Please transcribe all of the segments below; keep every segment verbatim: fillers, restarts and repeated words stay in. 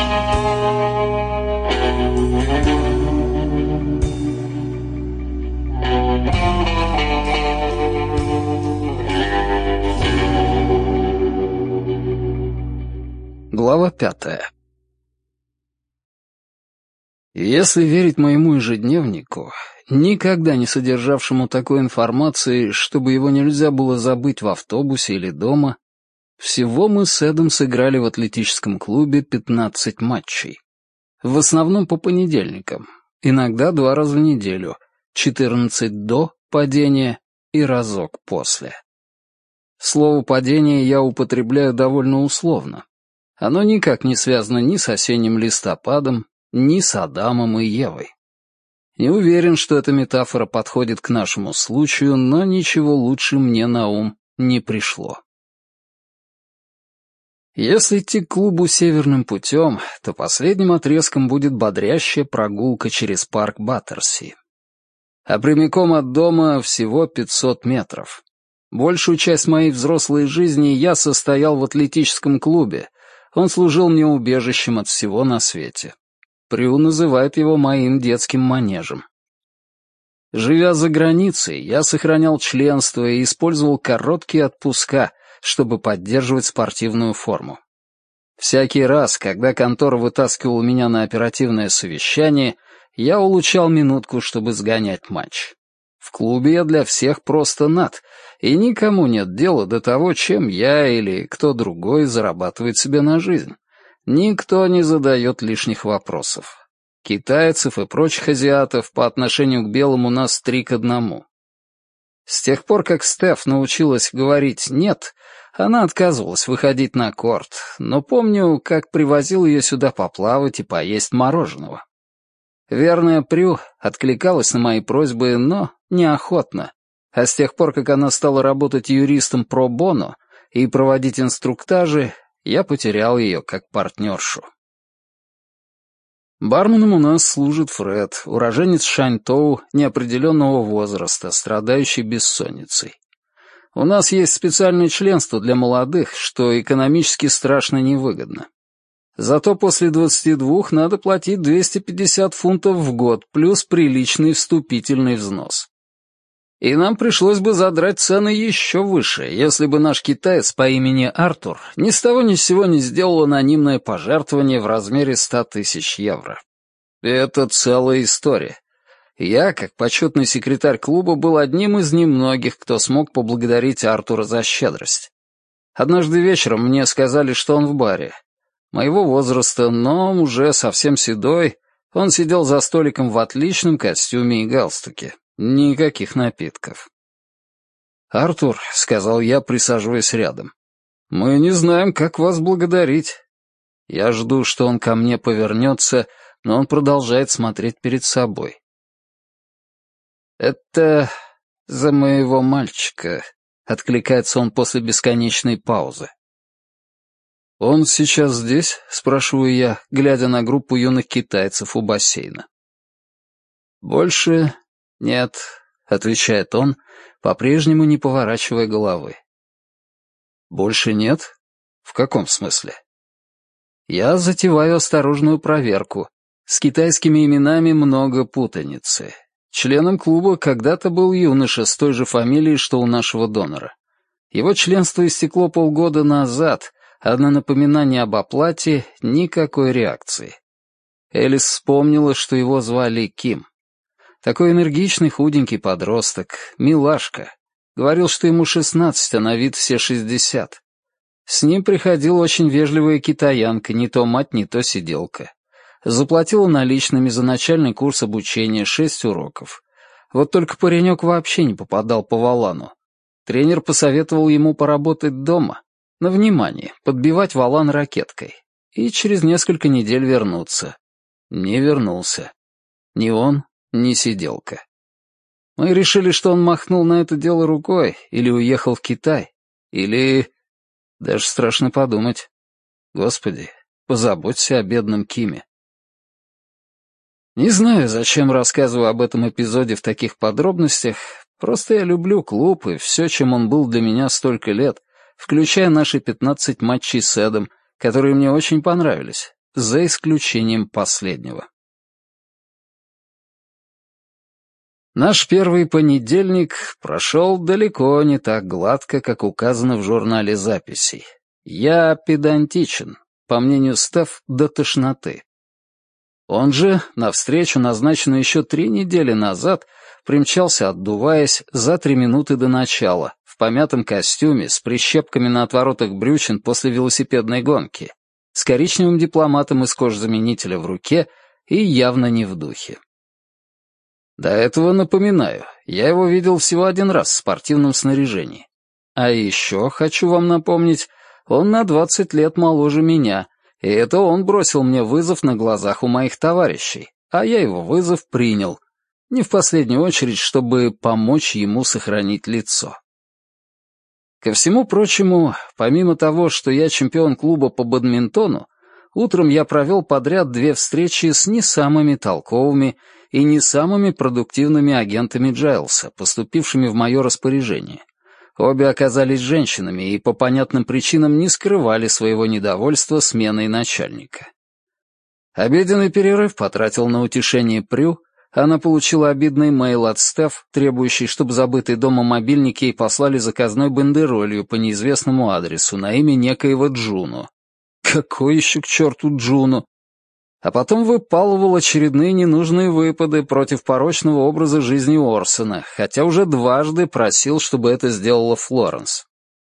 Глава пятая. Если верить моему ежедневнику, никогда не содержавшему такой информации, чтобы его нельзя было забыть в автобусе или дома, всего мы с Эдом сыграли в атлетическом клубе пятнадцать матчей. В основном по понедельникам, иногда два раза в неделю, четырнадцать до падения и разок после. Слово «падение» я употребляю довольно условно. Оно никак не связано ни с осенним листопадом, ни с Адамом и Евой. Не уверен, что эта метафора подходит к нашему случаю, но ничего лучше мне на ум не пришло. Если идти к клубу северным путем, то последним отрезком будет бодрящая прогулка через парк Баттерси. А прямиком от дома всего пятьсот метров. Большую часть моей взрослой жизни я состоял в атлетическом клубе. Он служил мне убежищем от всего на свете. Прю называет его моим детским манежем. Живя за границей, я сохранял членство и использовал короткие отпуска, чтобы поддерживать спортивную форму. Всякий раз, когда контора вытаскивала меня на оперативное совещание, я улучшал минутку, чтобы сгонять матч. В клубе я для всех просто над, и никому нет дела до того, чем я или кто другой зарабатывает себе на жизнь. Никто не задает лишних вопросов. Китайцев и прочих азиатов по отношению к белым у нас три к одному. С тех пор, как Стеф научилась говорить «нет», она отказывалась выходить на корт, но помню, как привозил ее сюда поплавать и поесть мороженого. Верная Прю откликалась на мои просьбы, но неохотно, а с тех пор, как она стала работать юристом про-боно и проводить инструктажи, я потерял ее как партнершу. Барменом у нас служит Фред, уроженец Шаньтоу неопределенного возраста, страдающий бессонницей. У нас есть специальное членство для молодых, что экономически страшно невыгодно. Зато после двадцати двух надо платить двести пятьдесят фунтов в год, плюс приличный вступительный взнос. И нам пришлось бы задрать цены еще выше, если бы наш китаец по имени Артур ни с того ни с сего не сделал анонимное пожертвование в размере ста тысяч евро. Это целая история. Я, как почетный секретарь клуба, был одним из немногих, кто смог поблагодарить Артура за щедрость. Однажды вечером мне сказали, что он в баре. Моего возраста, но уже совсем седой, он сидел за столиком в отличном костюме и галстуке. Никаких напитков. «Артур», — сказал я, присаживаясь рядом, — «мы не знаем, как вас благодарить». Я жду, что он ко мне повернется, но он продолжает смотреть перед собой. «Это за моего мальчика», — откликается он после бесконечной паузы. «Он сейчас здесь?» — спрашиваю я, глядя на группу юных китайцев у бассейна. «Больше нет», — отвечает он, по-прежнему не поворачивая головы. «Больше нет? В каком смысле?» Я затеваю осторожную проверку. С китайскими именами много путаницы. Членом клуба когда-то был юноша с той же фамилией, что у нашего донора. Его членство истекло полгода назад, а на напоминание об оплате никакой реакции. Элис вспомнила, что его звали Ким. Такой энергичный худенький подросток, милашка. Говорил, что ему шестнадцать, а на вид все шестьдесят. С ним приходила очень вежливая китаянка, не то мать, не то сиделка. Заплатила наличными за начальный курс обучения шесть уроков. Вот только паренек вообще не попадал по валану. Тренер посоветовал ему поработать дома, на внимание, подбивать валан ракеткой, и через несколько недель вернуться. Не вернулся. Ни он, ни сиделка. Мы решили, что он махнул на это дело рукой, или уехал в Китай, или... Даже страшно подумать. Господи, позаботься о бедном Киме. Не знаю, зачем рассказываю об этом эпизоде в таких подробностях, просто я люблю клуб и все, чем он был для меня столько лет, включая наши пятнадцать матчей с Эдом, которые мне очень понравились. за исключением последнего. Наш первый понедельник прошел далеко не так гладко, как указано в журнале записей. Я педантичен, по мнению Стеф, до тошноты. Он же, на встречу, назначенную еще три недели назад, примчался, отдуваясь, за три минуты до начала, в помятом костюме, с прищепками на отворотах брючин после велосипедной гонки, с коричневым дипломатом из кожзаменителя в руке и явно не в духе. До этого, напоминаю, я его видел всего один раз в спортивном снаряжении. А еще, хочу вам напомнить, он на двадцать лет моложе меня, и это он бросил мне вызов на глазах у моих товарищей, а я его вызов принял, не в последнюю очередь, чтобы помочь ему сохранить лицо. Ко всему прочему, помимо того, что я чемпион клуба по бадминтону, утром я провел подряд две встречи с не самыми толковыми и не самыми продуктивными агентами Джайлса, поступившими в мое распоряжение. Обе оказались женщинами и по понятным причинам не скрывали своего недовольства сменой начальника. Обеденный перерыв потратил на утешение Прю. Она получила обидный мейл от Стеф, требующий, чтобы забытый дома мобильник ей послали заказной бандеролью по неизвестному адресу на имя некоего Джуно. Какой еще к черту Джуно? А потом выпалывал очередные ненужные выпады против порочного образа жизни Орсона, хотя уже дважды просил, чтобы это сделала Флоренс.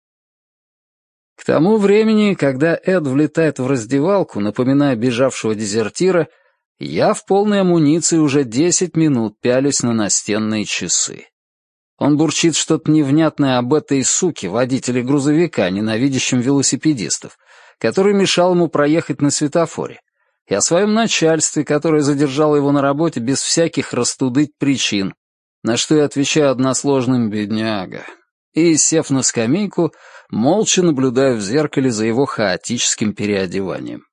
К тому времени, когда Эд влетает в раздевалку, напоминая бежавшего дезертира, я в полной амуниции уже десять минут пялюсь на настенные часы. Он бурчит что-то невнятное об этой суке, водителе грузовика, ненавидящем велосипедистов, который мешал ему проехать на светофоре, и о своем начальстве, которое задержало его на работе без всяких растудыть причин, на что я отвечаю односложным «бедняга», и, сев на скамейку, молча наблюдаю в зеркале за его хаотическим переодеванием.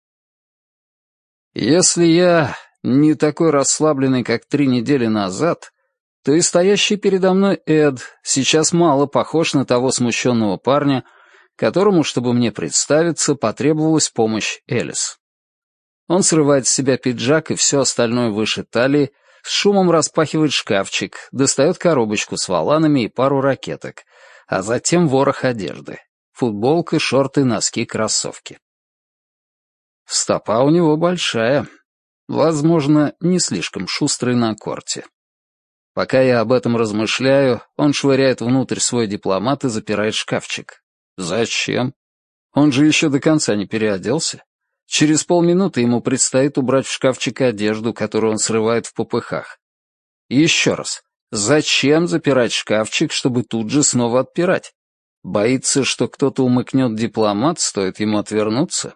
Если я не такой расслабленный, как три недели назад, то и стоящий передо мной Эд сейчас мало похож на того смущенного парня, которому, чтобы мне представиться, потребовалась помощь Элис. Он срывает с себя пиджак и все остальное выше талии, с шумом распахивает шкафчик, достает коробочку с воланами и пару ракеток, а затем ворох одежды. Футболка, шорты, носки, кроссовки. Стопа у него большая. Возможно, не слишком шустрый на корте. Пока я об этом размышляю, он швыряет внутрь свой дипломат и запирает шкафчик. Зачем? Он же еще до конца не переоделся. Через полминуты ему предстоит убрать в шкафчик одежду, которую он срывает в попыхах. И еще раз, зачем запирать шкафчик, чтобы тут же снова отпирать? Боится, что кто-то умыкнет дипломат, стоит ему отвернуться?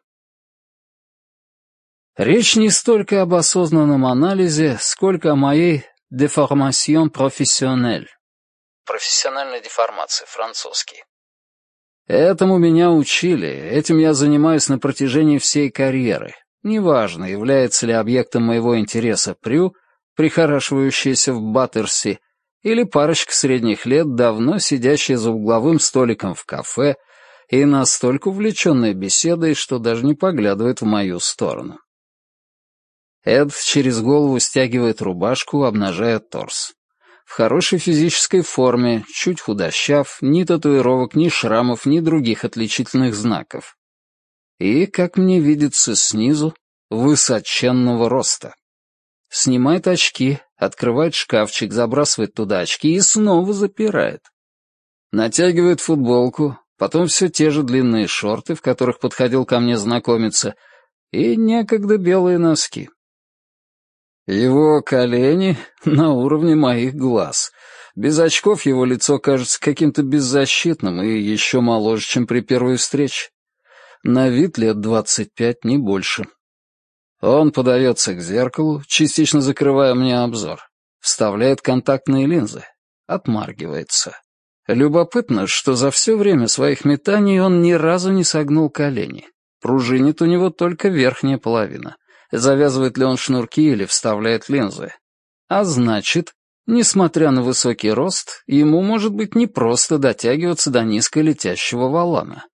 Речь не столько об осознанном анализе, сколько о моей «déformation professionnelle». Профессиональная деформация, французский. Этому меня учили, этим я занимаюсь на протяжении всей карьеры. Неважно, является ли объектом моего интереса Прю, прихорашивающаяся в Баттерси, или парочка средних лет, давно сидящая за угловым столиком в кафе и настолько увлеченная беседой, что даже не поглядывает в мою сторону. Эд через голову стягивает рубашку, обнажая торс. В хорошей физической форме, чуть худощав, ни татуировок, ни шрамов, ни других отличительных знаков. И, как мне видится снизу, высоченного роста. Снимает очки, открывает шкафчик, забрасывает туда очки и снова запирает. Натягивает футболку, потом все те же длинные шорты, в которых подходил ко мне знакомиться, и некогда белые носки. Его колени на уровне моих глаз. Без очков его лицо кажется каким-то беззащитным и еще моложе, чем при первой встрече. На вид лет двадцать пять, не больше. Он подается к зеркалу, частично закрывая мне обзор. Вставляет контактные линзы. Отмаргивается. Любопытно, что за все время своих метаний он ни разу не согнул колени. Пружинит у него только верхняя половина. Завязывает ли он шнурки или вставляет линзы. А значит, несмотря на высокий рост, ему может быть непросто дотягиваться до низко летящего волана.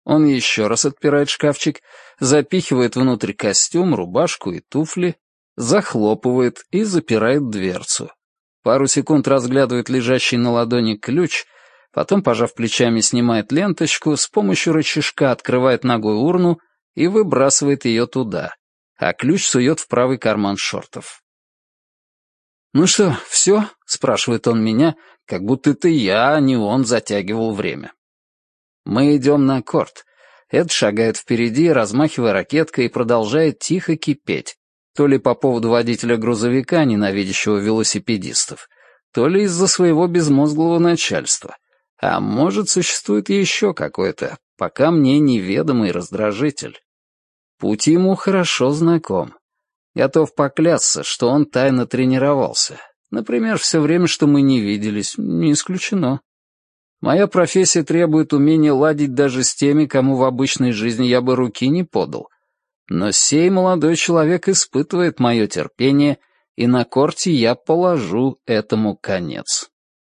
Он еще раз отпирает шкафчик, запихивает внутрь костюм, рубашку и туфли, захлопывает и запирает дверцу. Пару секунд разглядывает лежащий на ладони ключ, потом, пожав плечами, снимает ленточку, с помощью рычажка открывает ногой урну и выбрасывает ее туда, а ключ сует в правый карман шортов. «Ну что, все?» — спрашивает он меня, как будто это я, а не он затягивал время. Мы идем на корт. Эд шагает впереди, размахивая ракеткой, и продолжает тихо кипеть, то ли по поводу водителя грузовика, ненавидящего велосипедистов, то ли из-за своего безмозглого начальства. А может, существует еще какой-то, пока мне неведомый раздражитель. Путь ему хорошо знаком. Готов поклясться, что он тайно тренировался. Например, все время, что мы не виделись, не исключено. Моя профессия требует умения ладить даже с теми, кому в обычной жизни я бы руки не подал. Но сей молодой человек испытывает мое терпение, и на корте я положу этому конец.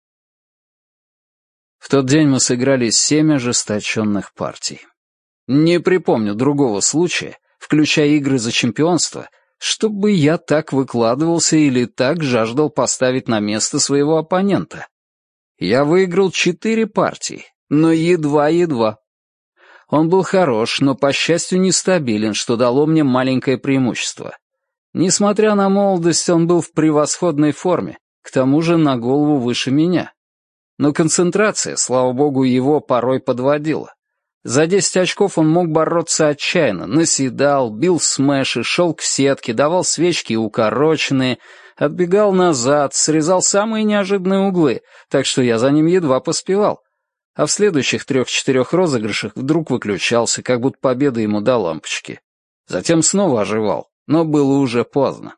В тот день мы сыграли семь ожесточенных партий. Не припомню другого случая, включая игры за чемпионство, чтобы я так выкладывался или так жаждал поставить на место своего оппонента. Я выиграл четыре партии, но едва-едва. Он был хорош, но, по счастью, нестабилен, что дало мне маленькое преимущество. Несмотря на молодость, он был в превосходной форме, к тому же на голову выше меня. Но концентрация, слава богу, его порой подводила. За десять очков он мог бороться отчаянно, наседал, бил смеши, шел к сетке, давал свечки укороченные, отбегал назад, срезал самые неожиданные углы, так что я за ним едва поспевал. А в следующих трех-четырех розыгрышах вдруг выключался, как будто победа ему до лампочки. Затем снова оживал, но было уже поздно.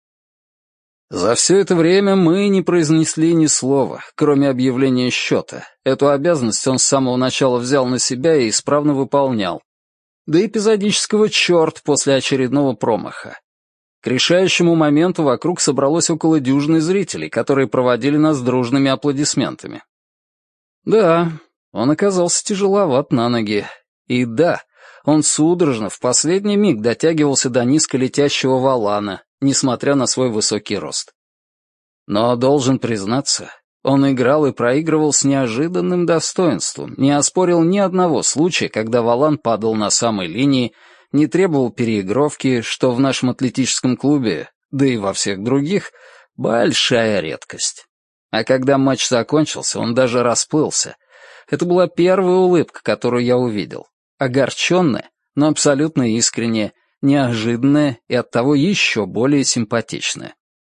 За все это время мы не произнесли ни слова, кроме объявления счета. Эту обязанность он с самого начала взял на себя и исправно выполнял. До эпизодического черт после очередного промаха. К решающему моменту вокруг собралось около дюжины зрителей, которые проводили нас дружными аплодисментами. Да, он оказался тяжеловат на ноги. И да, он судорожно в последний миг дотягивался до низко летящего валана, несмотря на свой высокий рост. Но, должен признаться, он играл и проигрывал с неожиданным достоинством, не оспорил ни одного случая, когда валан падал на самой линии, не требовал переигровки, что в нашем атлетическом клубе, да и во всех других, большая редкость. А когда матч закончился, он даже расплылся. Это была первая улыбка, которую я увидел. Огорченная, но абсолютно искренняя, неожиданная и оттого еще более симпатичная.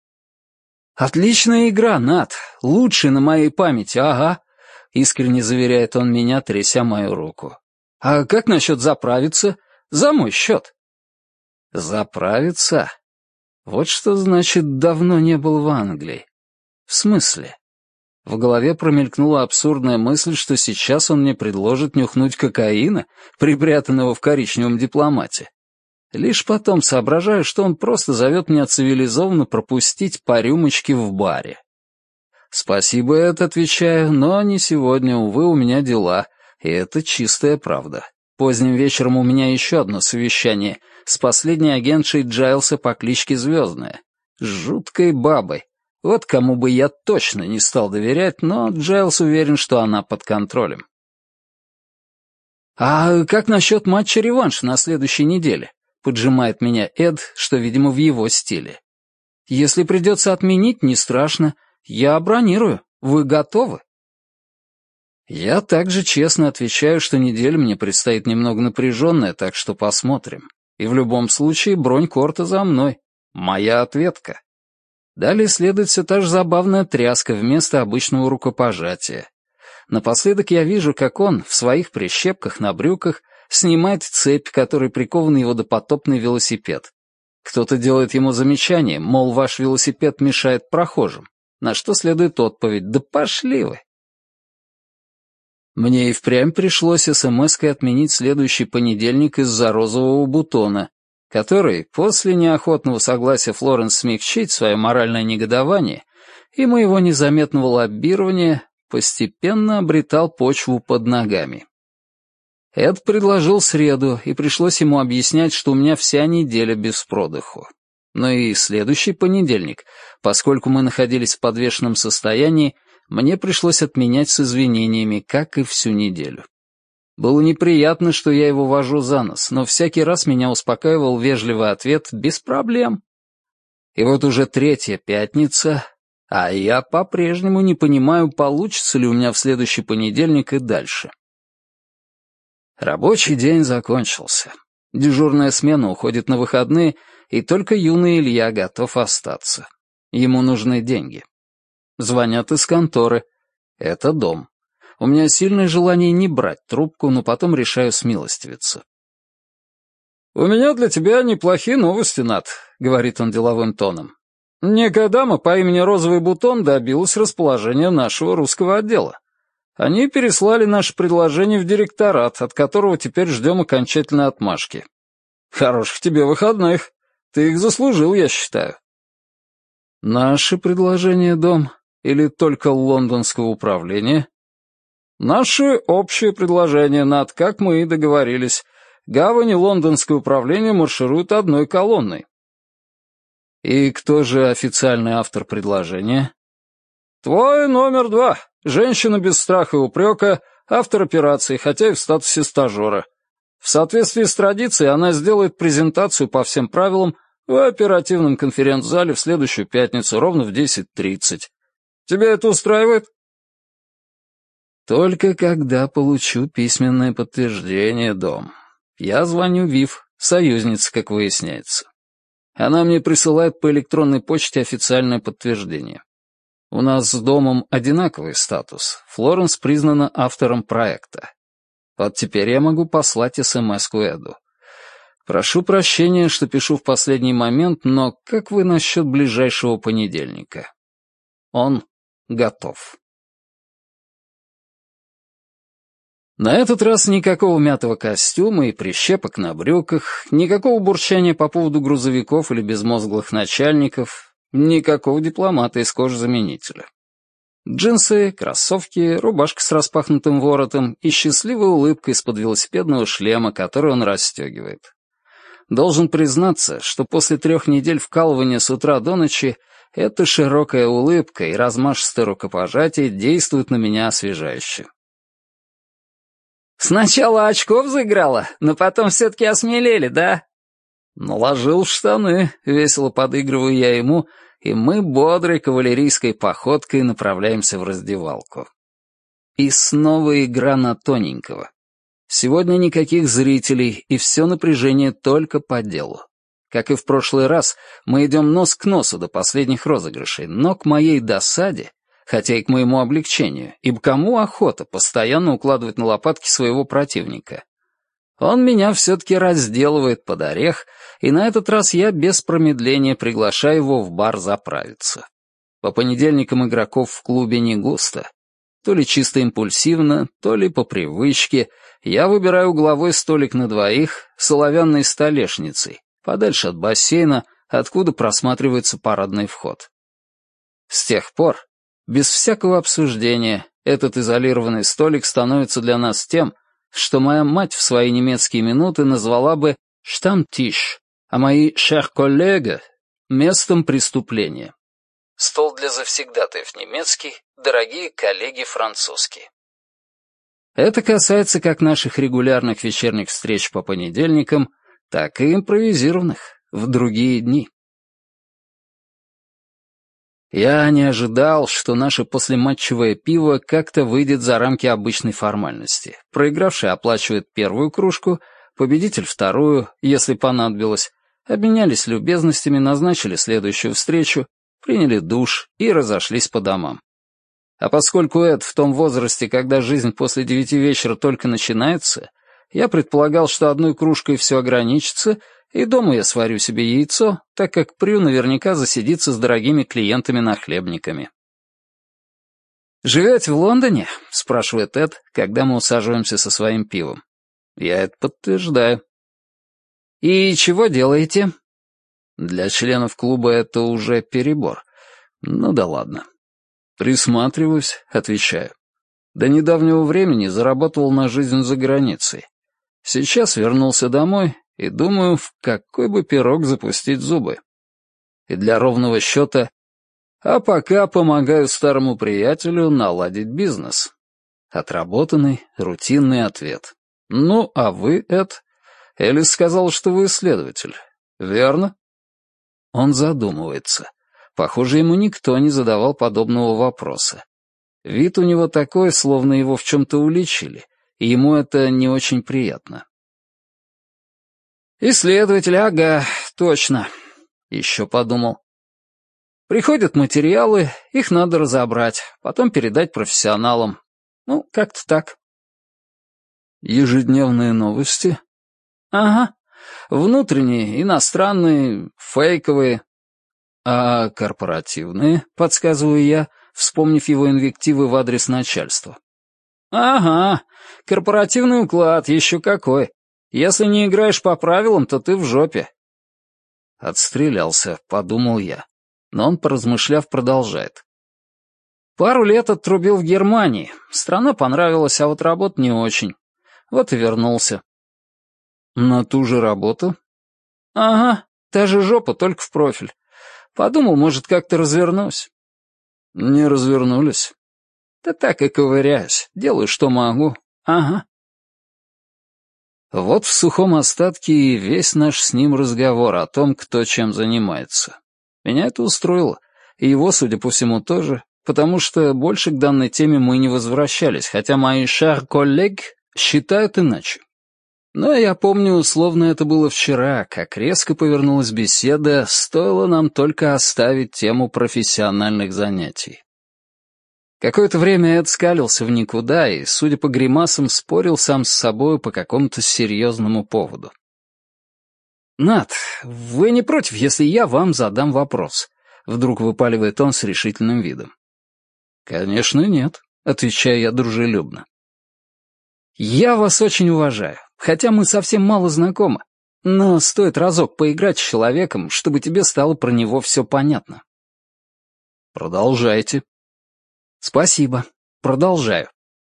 «Отличная игра, Нат! Лучшая на моей памяти, ага!» — искренне заверяет он меня, тряся мою руку. «А как насчет заправиться? За мой счет!» «Заправиться? Вот что значит давно не был в Англии. В смысле?» В голове промелькнула абсурдная мысль, что сейчас он мне предложит нюхнуть кокаина, припрятанного в коричневом дипломате. Лишь потом соображаю, что он просто зовет меня цивилизованно пропустить по рюмочке в баре. «Спасибо, Эд», — отвечаю, но не сегодня, увы, у меня дела, и это чистая правда. Поздним вечером у меня еще одно совещание с последней агентшей Джайлса по кличке Звездная, с жуткой бабой. Вот кому бы я точно не стал доверять, но Джайлс уверен, что она под контролем. «А как насчет матча-реванш на следующей неделе?» — поджимает меня Эд, что, видимо, в его стиле. «Если придется отменить, не страшно. Я бронирую. Вы готовы?» Я также честно отвечаю, что неделя мне предстоит немного напряженная, так что посмотрим. И в любом случае бронь корта за мной. Моя ответка. Далее следует все та же забавная тряска вместо обычного рукопожатия. Напоследок я вижу, как он в своих прищепках на брюках снимает цепь, которой прикован его допотопный велосипед. Кто-то делает ему замечание, мол, ваш велосипед мешает прохожим, на что следует отповедь: «Да пошли вы!» Мне и впрямь пришлось смс-кой отменить следующий понедельник из-за розового бутона, который, после неохотного согласия Флоренс смягчить свое моральное негодование и моего незаметного лоббирования, постепенно обретал почву под ногами. Эд предложил среду, и пришлось ему объяснять, что у меня вся неделя без продыху. Но и следующий понедельник, поскольку мы находились в подвешенном состоянии, мне пришлось отменять с извинениями, как и всю неделю. Было неприятно, что я его вожу за нос, но всякий раз меня успокаивал вежливый ответ «без проблем». И вот уже третья пятница, а я по-прежнему не понимаю, получится ли у меня в следующий понедельник и дальше. Рабочий день закончился. Дежурная смена уходит на выходные, и только юный Илья готов остаться. Ему нужны деньги. Звонят из конторы. Это дом. У меня сильное желание не брать трубку, но потом решаю смилостивиться. «У меня для тебя неплохие новости, Нат», — говорит он деловым тоном. «Некая дама по имени Розовый Бутон добилась расположения нашего русского отдела. Они переслали наше предложение в директорат, от которого теперь ждем окончательной отмашки. Хороших тебе выходных. Ты их заслужил, я считаю». «Наше предложение, дом, или только лондонского управления?» «Наше общее предложение, Над, как мы и договорились. Гавань и лондонское управление маршируют одной колонной». «И кто же официальный автор предложения?» «Твой номер два. Женщина без страха и упрека, автор операции, хотя и в статусе стажера. В соответствии с традицией она сделает презентацию по всем правилам в оперативном конференц-зале в следующую пятницу ровно в десять тридцать. Тебя это устраивает?» «Только когда получу письменное подтверждение, дом. Я звоню Вив, союзница, как выясняется. Она мне присылает по электронной почте официальное подтверждение. У нас с домом одинаковый статус. Флоренс признана автором проекта. Вот теперь я могу послать эс-эм-эску Эду. Прошу прощения, что пишу в последний момент, но как вы насчет ближайшего понедельника?» Он готов. На этот раз никакого мятого костюма и прищепок на брюках, никакого бурчания по поводу грузовиков или безмозглых начальников, никакого дипломата из кожзаменителя. Джинсы, кроссовки, рубашка с распахнутым воротом и счастливая улыбка из-под велосипедного шлема, который он расстегивает. Должен признаться, что после трех недель вкалывания с утра до ночи эта широкая улыбка и размашистое рукопожатие действуют на меня освежающе. «Сначала очков заиграла, но потом все-таки осмелели, да?» «Наложил в штаны», — весело подыгрываю я ему, и мы бодрой кавалерийской походкой направляемся в раздевалку. И снова игра на тоненького. Сегодня никаких зрителей, и все напряжение только по делу. Как и в прошлый раз, мы идем нос к носу до последних розыгрышей, но к моей досаде, хотя и к моему облегчению, ибо кому охота постоянно укладывать на лопатки своего противника? Он меня все-таки разделывает под орех, и на этот раз я без промедления приглашаю его в бар заправиться. По понедельникам игроков в клубе не густо. То ли чисто импульсивно, то ли по привычке я выбираю угловой столик на двоих с оловянной столешницей, подальше от бассейна, откуда просматривается парадный вход. С тех пор, без всякого обсуждения, этот изолированный столик становится для нас тем, что моя мать в свои немецкие минуты назвала бы «штамтиш», а мои «шер коллега» — местом преступления. Стол для завсегдатаев немецкий, дорогие коллеги французские. Это касается как наших регулярных вечерних встреч по понедельникам, так и импровизированных в другие дни. Я не ожидал, что наше послематчевое пиво как-то выйдет за рамки обычной формальности. Проигравший оплачивает первую кружку, победитель вторую, если понадобилось, обменялись любезностями, назначили следующую встречу, приняли душ и разошлись по домам. А поскольку Эд в том возрасте, когда жизнь после девяти вечера только начинается, я предполагал, что одной кружкой все ограничится, и дома я сварю себе яйцо, так как Прю наверняка засидится с дорогими клиентами-нахлебниками. «Живете в Лондоне?» — спрашивает Эд, когда мы усаживаемся со своим пивом. Я это подтверждаю. «И чего делаете?» Для членов клуба это уже перебор. Ну да ладно. «Присматриваюсь», — отвечаю. До недавнего времени зарабатывал на жизнь за границей. Сейчас вернулся домой и думаю, в какой бы пирог запустить зубы. И для ровного счета, а пока помогаю старому приятелю наладить бизнес. Отработанный, рутинный ответ. Ну, а вы, Эд? Элис сказал, что вы исследователь. Верно? Он задумывается. Похоже, ему никто не задавал подобного вопроса. Вид у него такой, словно его в чем-то уличили, и ему это не очень приятно. «Исследователь, ага, точно», — еще подумал. «Приходят материалы, их надо разобрать, потом передать профессионалам. Ну, как-то так». «Ежедневные новости?» «Ага. Внутренние, иностранные, фейковые». «А корпоративные?» — подсказываю я, вспомнив его инвективы в адрес начальства. «Ага. Корпоративный уклад, еще какой. Если не играешь по правилам, то ты в жопе». «Отстрелялся», — подумал я. Но он, поразмышляв, продолжает. «Пару лет отрубил в Германии. Страна понравилась, а вот работа не очень. Вот и вернулся». «На ту же работу?» «Ага, та же жопа, только в профиль. Подумал, может, как-то развернусь». «Не развернулись?» «Да так и ковыряюсь. Делаю, что могу. Ага». Вот в сухом остатке и весь наш с ним разговор о том, кто чем занимается. Меня это устроило, и его, судя по всему, тоже, потому что больше к данной теме мы не возвращались, хотя мои chers collègues считают иначе. Но я помню, словно это было вчера, как резко повернулась беседа, стоило нам только оставить тему профессиональных занятий. Какое-то время Эд скалился в никуда и, судя по гримасам, спорил сам с собой по какому-то серьезному поводу. «Нат, вы не против, если я вам задам вопрос?» — вдруг выпаливает он с решительным видом. «Конечно, нет», — отвечаю я дружелюбно. «Я вас очень уважаю, хотя мы совсем мало знакомы, но стоит разок поиграть с человеком, чтобы тебе стало про него все понятно». «Продолжайте». «Спасибо. Продолжаю.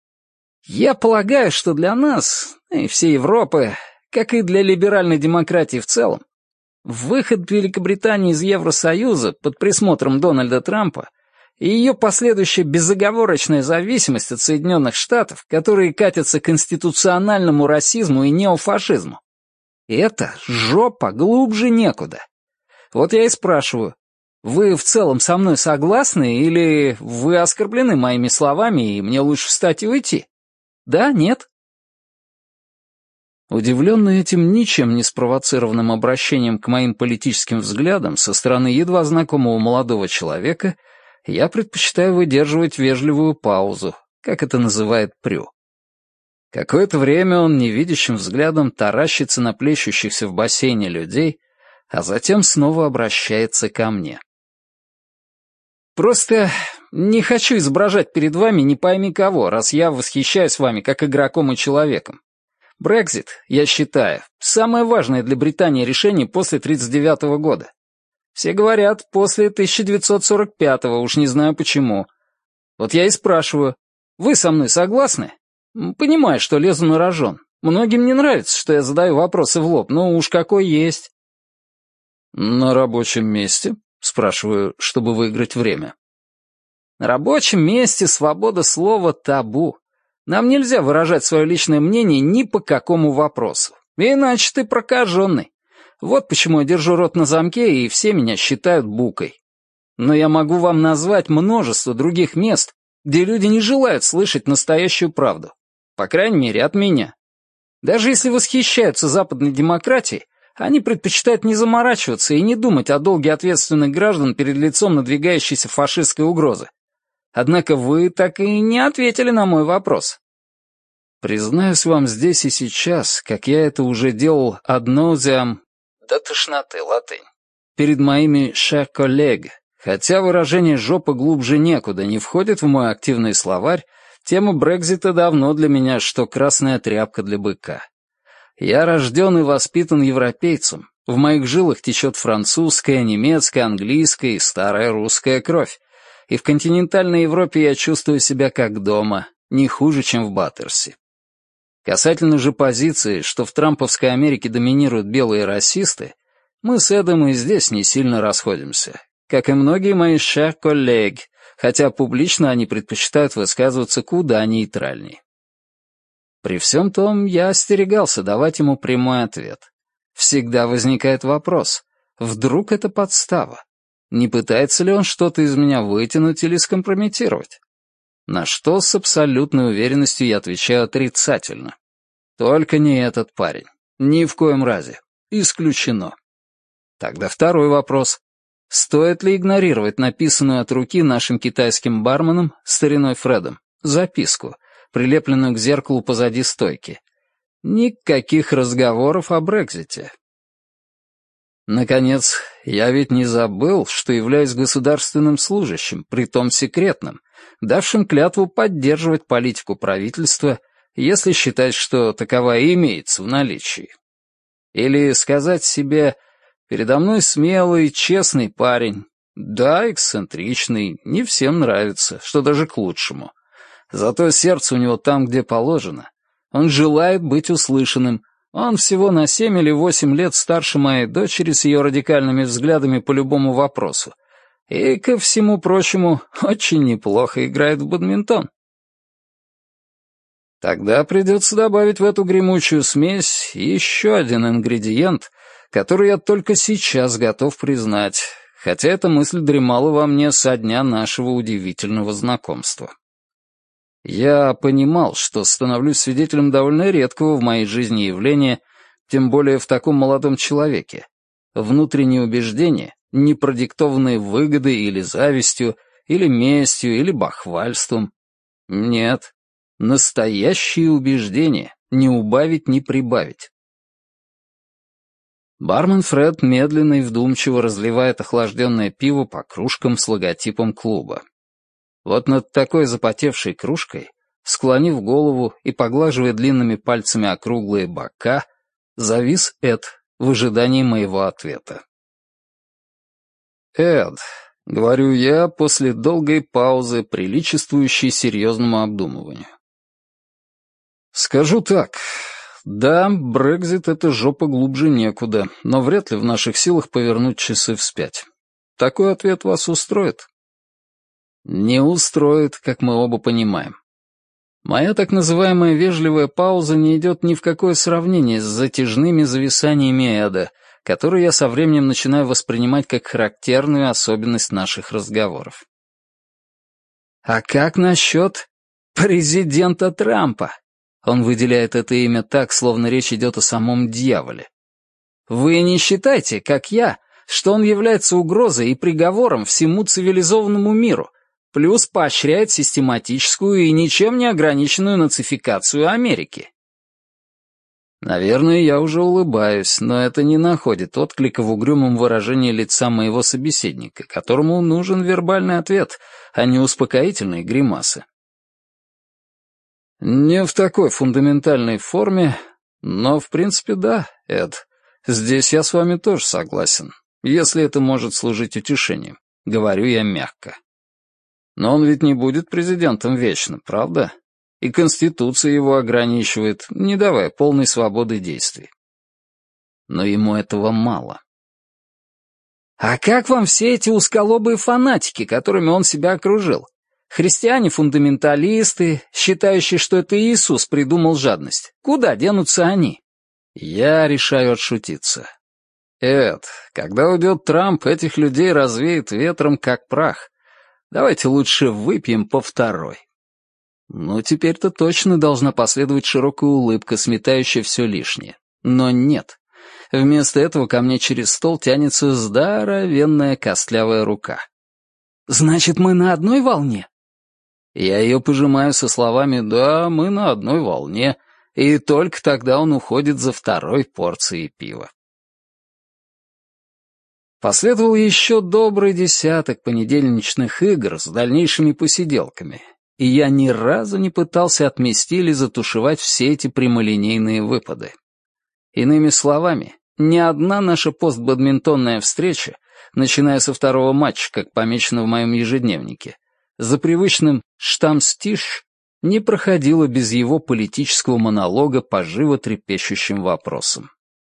Я полагаю, что для нас, и всей Европы, как и для либеральной демократии в целом, выход Великобритании из Евросоюза под присмотром Дональда Трампа и ее последующая безоговорочная зависимость от Соединенных Штатов, которые катятся к конституциональному расизму и неофашизму, это жопа глубже некуда. Вот я и спрашиваю, вы в целом со мной согласны или вы оскорблены моими словами и мне лучше встать и уйти? Да, нет?» Удивленный этим ничем не спровоцированным обращением к моим политическим взглядам со стороны едва знакомого молодого человека, я предпочитаю выдерживать вежливую паузу, как это называет Прю. Какое-то время он невидящим взглядом таращится на плещущихся в бассейне людей, а затем снова обращается ко мне. «Просто не хочу изображать перед вами не пойми кого, раз я восхищаюсь вами как игроком и человеком. Брексит, я считаю, самое важное для Британии решение после тридцать девятого года. Все говорят, после тысяча девятьсот сорок пятого, уж не знаю почему. Вот я и спрашиваю, вы со мной согласны? Понимаю, что лезу на рожон. Многим не нравится, что я задаю вопросы в лоб, но уж какой есть». «На рабочем месте?» — спрашиваю, чтобы выиграть время. «На рабочем месте свобода слова табу. Нам нельзя выражать свое личное мнение ни по какому вопросу. Иначе ты прокаженный. Вот почему я держу рот на замке, и все меня считают букой. Но я могу вам назвать множество других мест, где люди не желают слышать настоящую правду. По крайней мере, от меня. Даже если восхищаются западной демократией, они предпочитают не заморачиваться и не думать о долге ответственных граждан перед лицом надвигающейся фашистской угрозы. Однако вы так и не ответили на мой вопрос. Признаюсь вам здесь и сейчас, как я это уже делал ad nauseam, до тошноты, латынь, перед моими chers collègues, хотя выражение «жопа глубже некуда» не входит в мой активный словарь, тема Брексита давно для меня, что красная тряпка для быка. Я рожден и воспитан европейцем, в моих жилах течет французская, немецкая, английская и старая русская кровь, и в континентальной Европе я чувствую себя как дома, не хуже, чем в Баттерси. Касательно же позиции, что в трамповской Америке доминируют белые расисты, мы с Эдом и здесь не сильно расходимся, как и многие мои cher-коллеги, хотя публично они предпочитают высказываться куда нейтральней. При всем том, я остерегался давать ему прямой ответ. Всегда возникает вопрос, вдруг это подстава? Не пытается ли он что-то из меня вытянуть или скомпрометировать? На что с абсолютной уверенностью я отвечаю отрицательно. Только не этот парень. Ни в коем разе. Исключено. Тогда второй вопрос. Стоит ли игнорировать написанную от руки нашим китайским барменом, стариной Фредом, записку, прилепленную к зеркалу позади стойки? Никаких разговоров о Брексите. Наконец, я ведь не забыл, что являюсь государственным служащим, притом секретным, давшим клятву поддерживать политику правительства, если считать, что таковая имеется в наличии. Или сказать себе, передо мной смелый, честный парень, да, эксцентричный, не всем нравится, что даже к лучшему. Зато сердце у него там, где положено. Он желает быть услышанным. Он всего на семь или восемь лет старше моей дочери с ее радикальными взглядами по любому вопросу. И, ко всему прочему, очень неплохо играет в бадминтон. Тогда придется добавить в эту гремучую смесь еще один ингредиент, который я только сейчас готов признать, хотя эта мысль дремала во мне со дня нашего удивительного знакомства. Я понимал, что становлюсь свидетелем довольно редкого в моей жизни явления, тем более в таком молодом человеке. Внутренние убеждения, не продиктованные выгодой или завистью, или местью, или бахвальством. Нет, настоящие убеждения, не убавить, не прибавить. Бармен Фред медленно и вдумчиво разливает охлажденное пиво по кружкам с логотипом клуба. Вот над такой запотевшей кружкой, склонив голову и поглаживая длинными пальцами округлые бока, завис Эд в ожидании моего ответа. «Эд», — говорю я после долгой паузы, приличествующей серьезному обдумыванию. «Скажу так. Да, Брексит — это жопа глубже некуда, но вряд ли в наших силах повернуть часы вспять. Такой ответ вас устроит?» Не устроит, как мы оба понимаем. Моя так называемая вежливая пауза не идет ни в какое сравнение с затяжными зависаниями Эда, которые я со временем начинаю воспринимать как характерную особенность наших разговоров. «А как насчет президента Трампа?» Он выделяет это имя так, словно речь идет о самом дьяволе. «Вы не считаете, как я, что он является угрозой и приговором всему цивилизованному миру, плюс поощряет систематическую и ничем не ограниченную нацификацию Америки?» Наверное, я уже улыбаюсь, но это не находит отклика в угрюмом выражении лица моего собеседника, которому нужен вербальный ответ, а не успокоительные гримасы. Не в такой фундаментальной форме, но, в принципе, да, Эд. Здесь я с вами тоже согласен, если это может служить утешением, говорю я мягко. Но он ведь не будет президентом вечно, правда? И Конституция его ограничивает, не давая полной свободы действий. Но ему этого мало. «А как вам все эти узколобые фанатики, которыми он себя окружил? Христиане-фундаменталисты, считающие, что это Иисус придумал жадность. Куда денутся они?» Я решаю отшутиться. «Эд, когда уйдет Трамп, этих людей развеет ветром, как прах. Давайте лучше выпьем по второй». Ну, теперь-то точно должна последовать широкая улыбка, сметающая все лишнее. Но нет. Вместо этого ко мне через стол тянется здоровенная костлявая рука. «Значит, мы на одной волне?» Я ее пожимаю со словами «Да, мы на одной волне», и только тогда он уходит за второй порцией пива. Последовал еще добрый десяток понедельничных игр с дальнейшими посиделками, и я ни разу не пытался отмести или затушевать все эти прямолинейные выпады. Иными словами, ни одна наша постбадминтонная встреча, начиная со второго матча, как помечено в моем ежедневнике, за привычным «штамстиш» не проходила без его политического монолога по животрепещущим вопросам.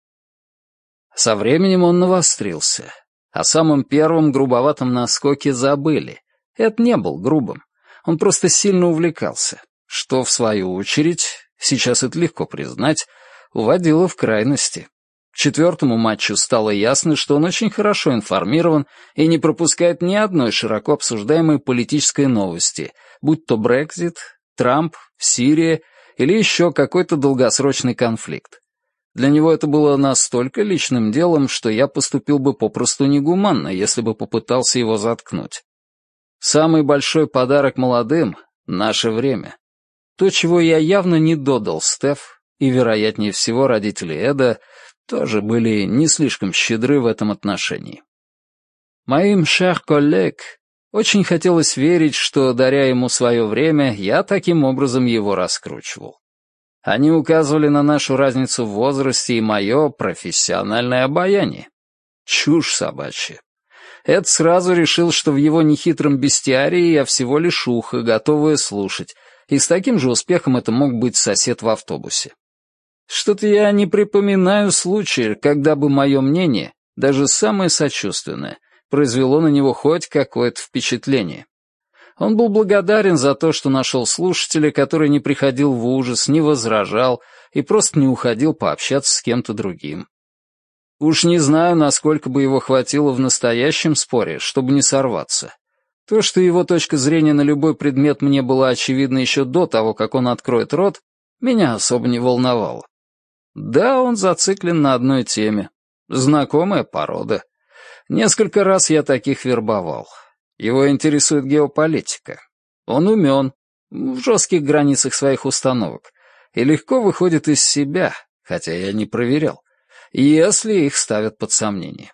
Со временем он навострился. О самом первом грубоватом наскоке забыли. Это не был грубым. Он просто сильно увлекался, что, в свою очередь, сейчас это легко признать, уводило в крайности. К четвертому матчу стало ясно, что он очень хорошо информирован и не пропускает ни одной широко обсуждаемой политической новости, будь то Брексит, Трамп, Сирия или еще какой-то долгосрочный конфликт. Для него это было настолько личным делом, что я поступил бы попросту негуманно, если бы попытался его заткнуть. Самый большой подарок молодым — наше время. То, чего я явно не додал Стеф, и, вероятнее всего, родители Эда тоже были не слишком щедры в этом отношении. Моим cher collègue очень хотелось верить, что, даря ему свое время, я таким образом его раскручивал. Они указывали на нашу разницу в возрасте и мое профессиональное обаяние. Чушь собачья. Эд сразу решил, что в его нехитром бестиарии я всего лишь ухо, готовое слушать, и с таким же успехом это мог быть сосед в автобусе. Что-то я не припоминаю случая, когда бы мое мнение, даже самое сочувственное, произвело на него хоть какое-то впечатление. Он был благодарен за то, что нашел слушателя, который не приходил в ужас, не возражал и просто не уходил пообщаться с кем-то другим. Уж не знаю, насколько бы его хватило в настоящем споре, чтобы не сорваться. То, что его точка зрения на любой предмет мне была очевидна еще до того, как он откроет рот, меня особо не волновало. Да, он зациклен на одной теме. Знакомая порода. Несколько раз я таких вербовал. Его интересует геополитика. Он умен, в жестких границах своих установок, и легко выходит из себя, хотя я не проверял, если их ставят под сомнение.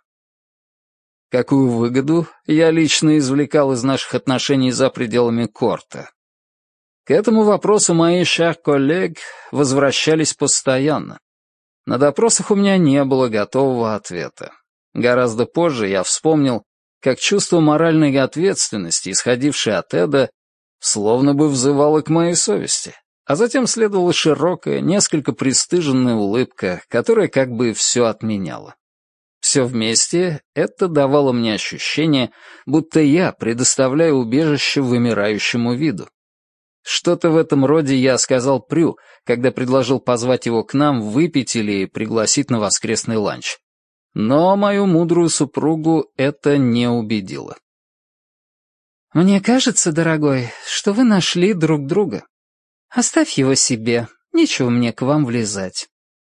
Какую выгоду я лично извлекал из наших отношений за пределами корта? К этому вопросу мои cher collègue возвращались постоянно. На допросах у меня не было готового ответа. Гораздо позже я вспомнил, как чувство моральной ответственности, исходившее от Эда, словно бы взывало к моей совести, а затем следовала широкая, несколько пристыженная улыбка, которая как бы все отменяла. Все вместе это давало мне ощущение, будто я предоставляю убежище вымирающему виду. Что-то в этом роде я сказал Прю, когда предложил позвать его к нам выпить или пригласить на воскресный ланч. Но мою мудрую супругу это не убедило. «Мне кажется, дорогой, что вы нашли друг друга. Оставь его себе, нечего мне к вам влезать».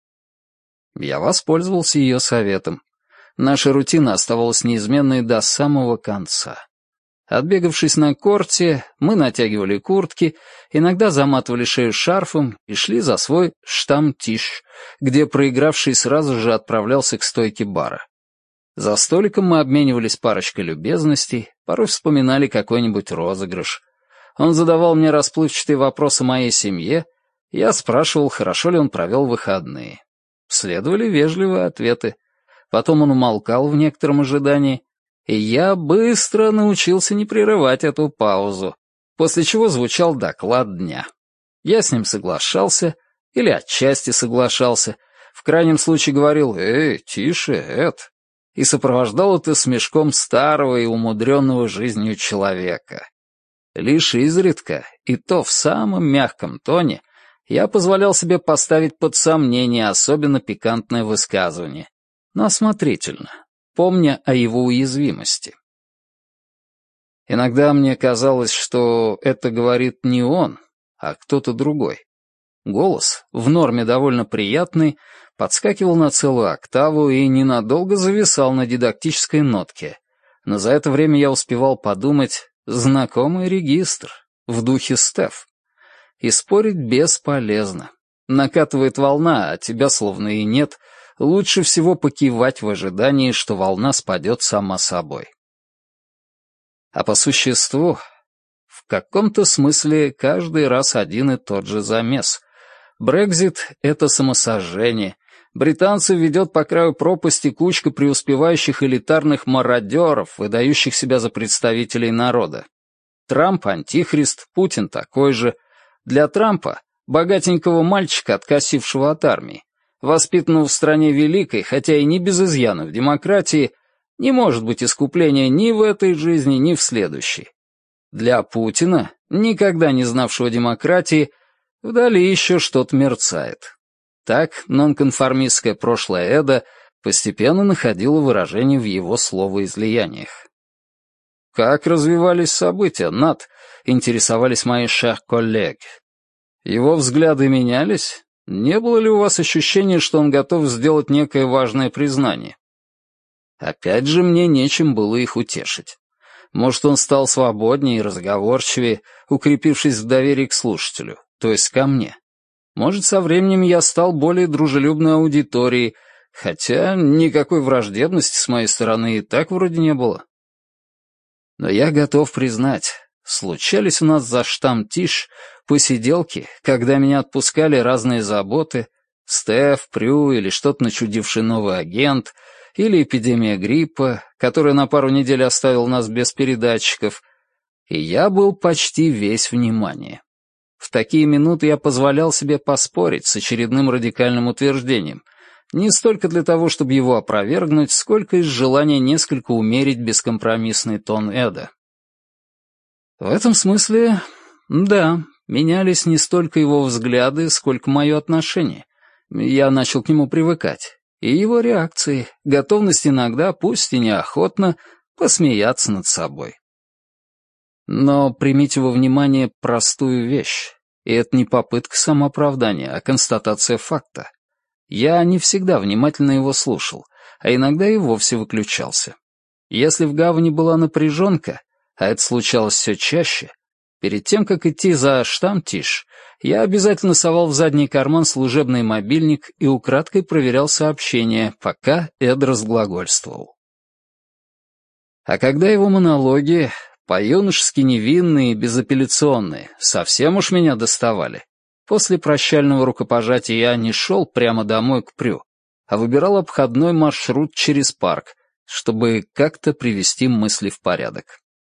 Я воспользовался ее советом. Наша рутина оставалась неизменной до самого конца. Отбегавшись на корте, мы натягивали куртки, иногда заматывали шею шарфом и шли за свой штамтиш, где проигравший сразу же отправлялся к стойке бара. За столиком мы обменивались парочкой любезностей, порой вспоминали какой-нибудь розыгрыш. Он задавал мне расплывчатые вопросы о моей семье, я спрашивал, хорошо ли он провел выходные. Следовали вежливые ответы. Потом он умолкал в некотором ожидании, и я быстро научился не прерывать эту паузу, после чего звучал доклад дня. Я с ним соглашался, или отчасти соглашался, в крайнем случае говорил «Эй, тише, Эд», и сопровождал это смешком старого и умудренного жизнью человека. Лишь изредка, и то в самом мягком тоне, я позволял себе поставить под сомнение особенно пикантное высказывание, но осмотрительно, помня о его уязвимости. Иногда мне казалось, что это говорит не он, а кто-то другой. Голос, в норме довольно приятный, подскакивал на целую октаву и ненадолго зависал на дидактической нотке, но за это время я успевал подумать «знакомый регистр» в духе Стеф. И спорить бесполезно. Накатывает волна, а тебя словно и нет, лучше всего покивать в ожидании, что волна спадет сама собой. А по существу, в каком-то смысле каждый раз один и тот же замес. Брексит — это самосожжение. Британцев ведет по краю пропасти кучка преуспевающих элитарных мародеров, выдающих себя за представителей народа. Трамп — антихрист, Путин такой же. Для Трампа, богатенького мальчика, откосившего от армии, воспитанного в стране великой, хотя и не без изъянов демократии, не может быть искупления ни в этой жизни, ни в следующей. Для Путина, никогда не знавшего демократии, вдали еще что-то мерцает. Так нонконформистское прошлое Эда постепенно находило выражение в его словоизлияниях. «Как развивались события, Нат?» — интересовались мои шер-коллеги. «Его взгляды менялись? Не было ли у вас ощущения, что он готов сделать некое важное признание?» Опять же, мне нечем было их утешить. Может, он стал свободнее и разговорчивее, укрепившись в доверии к слушателю, то есть ко мне. Может, со временем я стал более дружелюбной аудиторией, хотя никакой враждебности с моей стороны и так вроде не было. Но я готов признать, случались у нас за штамтиш посиделки, когда меня отпускали разные заботы, Стеф, Прю или что-то начудивший новый агент, или эпидемия гриппа, которая на пару недель оставила нас без передатчиков, и я был почти весь внимание. В такие минуты я позволял себе поспорить с очередным радикальным утверждением, не столько для того, чтобы его опровергнуть, сколько из желания несколько умерить бескомпромиссный тон Эда. В этом смысле, да, менялись не столько его взгляды, сколько мое отношение. Я начал к нему привыкать. И его реакции, готовность иногда, пусть и неохотно, посмеяться над собой. Но примите во внимание простую вещь, и это не попытка самооправдания, а констатация факта. Я не всегда внимательно его слушал, а иногда и вовсе выключался. Если в гавани была напряженка, а это случалось все чаще, перед тем, как идти за штамтиш, я обязательно совал в задний карман служебный мобильник и украдкой проверял сообщения, пока Эд разглагольствовал. А когда его монологи, по-юношески невинные и безапелляционные, совсем уж меня доставали, после прощального рукопожатия я не шел прямо домой к Прю, а выбирал обходной маршрут через парк, чтобы как-то привести мысли в порядок.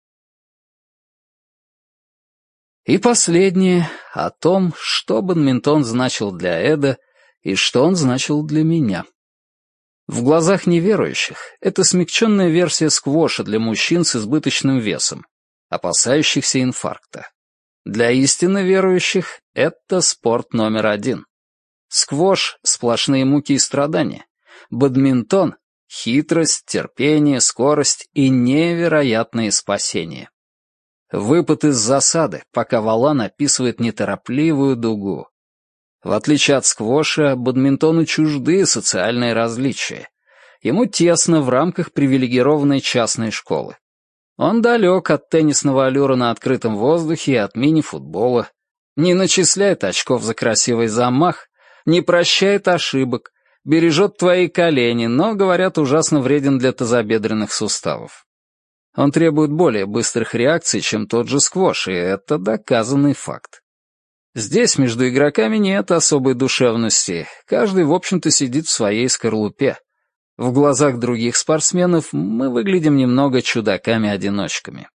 И последнее о том, что бадминтон значил для Эда и что он значил для меня. В глазах неверующих это смягченная версия сквоша для мужчин с избыточным весом, опасающихся инфаркта. Для истинно верующих это спорт номер один. Сквош — сплошные муки и страдания. Бадминтон — хитрость, терпение, скорость и невероятные спасения. Выпад из засады, пока валан описывает неторопливую дугу. В отличие от сквоша, бадминтону чужды социальные различия. Ему тесно в рамках привилегированной частной школы. Он далек от теннисного аллюра на открытом воздухе и от мини-футбола. Не начисляет очков за красивый замах, не прощает ошибок, бережет твои колени, но, говорят, ужасно вреден для тазобедренных суставов. Он требует более быстрых реакций, чем тот же сквош, и это доказанный факт. Здесь между игроками нет особой душевности, каждый, в общем-то, сидит в своей скорлупе. В глазах других спортсменов мы выглядим немного чудаками-одиночками.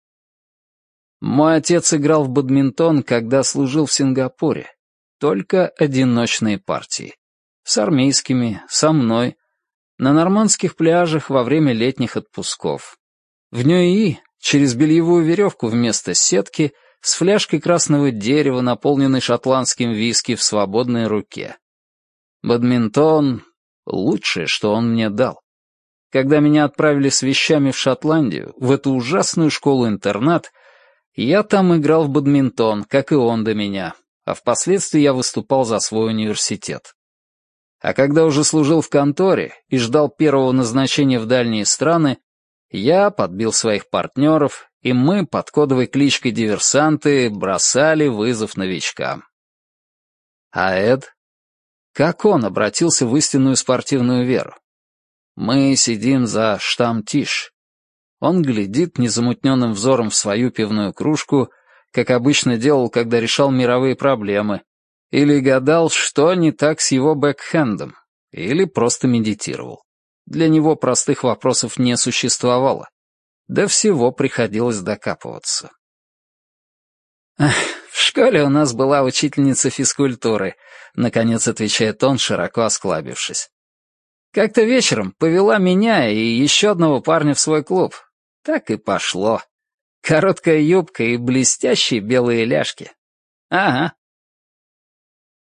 Мой отец играл в бадминтон, когда служил в Сингапуре. Только одиночные партии. С армейскими, со мной, на нормандских пляжах во время летних отпусков. В Ньюи, через бельевую веревку вместо сетки, с фляжкой красного дерева, наполненной шотландским виски в свободной руке. Бадминтон — лучшее, что он мне дал. Когда меня отправили с вещами в Шотландию, в эту ужасную школу-интернат, я там играл в бадминтон, как и он до меня, а впоследствии я выступал за свой университет. А когда уже служил в конторе и ждал первого назначения в дальние страны, я подбил своих партнеров, и мы под кодовой кличкой «Диверсанты» бросали вызов новичкам. А Эд? Как он обратился в истинную спортивную веру? Мы сидим за штамтиш. Он глядит незамутненным взором в свою пивную кружку, как обычно делал, когда решал мировые проблемы, или гадал, что не так с его бэкхендом, или просто медитировал. Для него простых вопросов не существовало. До всего приходилось докапываться. Эх, в «В школе у нас была учительница физкультуры», — наконец отвечает он, широко осклабившись. «Как-то вечером повела меня и еще одного парня в свой клуб. Так и пошло. Короткая юбка и блестящие белые ляжки. Ага,